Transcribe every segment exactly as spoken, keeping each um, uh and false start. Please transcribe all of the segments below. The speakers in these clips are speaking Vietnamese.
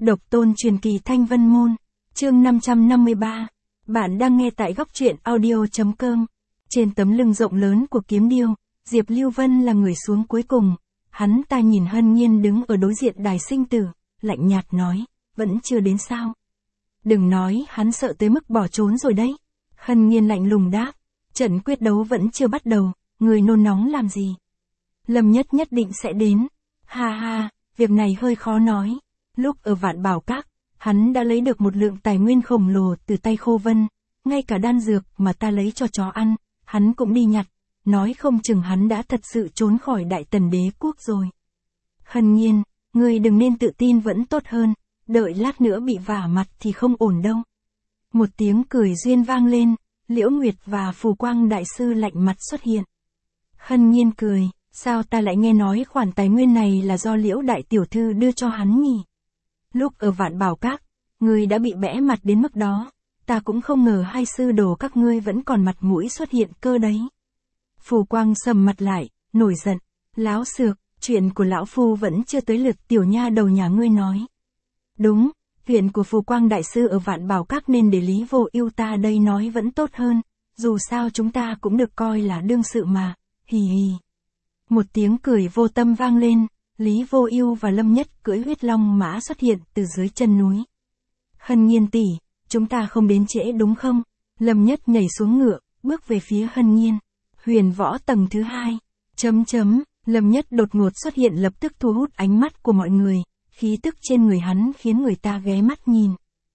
Độc tôn truyền kỳ Thanh Vân Môn, chương năm trăm năm mươi ba. Bạn đang nghe tại góc truyện audio.com. Trên tấm lưng rộng lớn của kiếm điêu, Diệp Lưu Vân là người xuống cuối cùng. Hắn ta nhìn Hân Nhiên đứng ở đối diện đài sinh tử, lạnh nhạt nói, vẫn chưa đến sao? Đừng nói hắn sợ tới mức bỏ trốn rồi đấy. Hân Nhiên lạnh lùng đáp, trận quyết đấu vẫn chưa bắt đầu, người nôn nóng làm gì? Lâm Nhất nhất định sẽ đến. Ha ha, việc này hơi khó nói. Lúc ở Vạn Bảo Các, hắn đã lấy được một lượng tài nguyên khổng lồ từ tay Khô Vân, ngay cả đan dược mà ta lấy cho chó ăn, hắn cũng đi nhặt, nói không chừng hắn đã thật sự trốn khỏi Đại Tần Đế quốc rồi. Hân Nhiên, ngươi đừng nên tự tin vẫn tốt hơn, đợi lát nữa bị vả mặt thì không ổn đâu. Một tiếng cười duyên vang lên, Liễu Nguyệt và Phù Quang Đại Sư lạnh mặt xuất hiện. Hân Nhiên cười, sao ta lại nghe nói khoản tài nguyên này là do Liễu Đại Tiểu Thư đưa cho hắn nhỉ? Lúc ở Vạn Bảo Các, ngươi đã bị bẽ mặt đến mức đó, ta cũng không ngờ hai sư đồ các ngươi vẫn còn mặt mũi xuất hiện cơ đấy. Phù Quang sầm mặt lại, nổi giận, láo xược, chuyện của lão phu vẫn chưa tới lượt tiểu nha đầu nhà ngươi nói. Đúng, chuyện của Phù Quang Đại Sư ở Vạn Bảo Các nên để Lý Vô Ưu ta đây nói vẫn tốt hơn, dù sao chúng ta cũng được coi là đương sự mà, hì hì. Một tiếng cười vô tâm vang lên, Lý Vô Ưu và Lâm Nhất cưỡi huyết long mã xuất hiện từ dưới chân núi. Hân Nhiên tỷ, chúng ta không đến trễ đúng không? Lâm Nhất nhảy xuống ngựa, bước về phía Hân Nhiên. Huyền võ tầng thứ hai. Chấm chấm, Lâm Nhất đột ngột xuất hiện lập tức thu hút ánh mắt của mọi người, khí tức trên người hắn khiến người ta ghé mắt nhìn.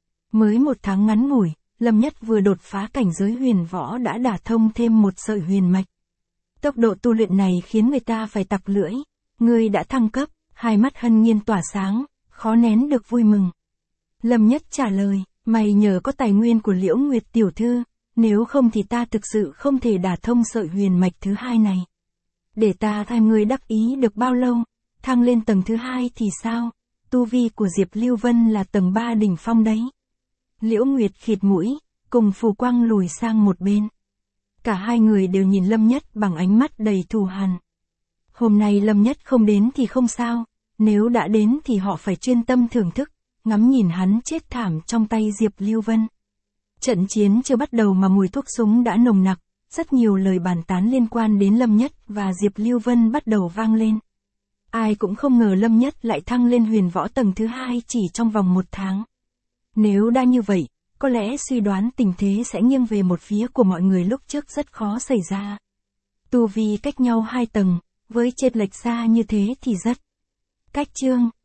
Mới một tháng ngắn ngủi, Lâm Nhất vừa đột phá cảnh giới huyền võ đã đả thông thêm một sợi huyền mạch. Tốc độ tu luyện này khiến người ta phải tặc lưỡi. Ngươi đã thăng cấp, hai mắt Hân Nhiên tỏa sáng, khó nén được vui mừng. Lâm Nhất trả lời, mày nhờ có tài nguyên của Liễu Nguyệt tiểu thư, nếu không thì ta thực sự không thể đả thông sợi huyền mạch thứ hai này. Để ta thay ngươi đắc ý được bao lâu, thăng lên tầng thứ hai thì sao? Tu vi của Diệp Lưu Vân là tầng ba đỉnh phong đấy. Liễu Nguyệt khịt mũi, cùng Phù Quang lùi sang một bên. Cả hai người đều nhìn Lâm Nhất bằng ánh mắt đầy thù hằn. Hôm nay Lâm Nhất không đến thì không sao, nếu đã đến thì họ phải chuyên tâm thưởng thức, ngắm nhìn hắn chết thảm trong tay Diệp Lưu Vân. Trận chiến chưa bắt đầu mà mùi thuốc súng đã nồng nặc, rất nhiều lời bàn tán liên quan đến Lâm Nhất và Diệp Lưu Vân bắt đầu vang lên. Ai cũng không ngờ Lâm Nhất lại thăng lên huyền võ tầng thứ hai chỉ trong vòng một tháng. Nếu đã như vậy, có lẽ suy đoán tình thế sẽ nghiêng về một phía của mọi người lúc trước rất khó xảy ra. Tu vi cách nhau hai tầng, với chênh lệch xa như thế thì rất cách chương.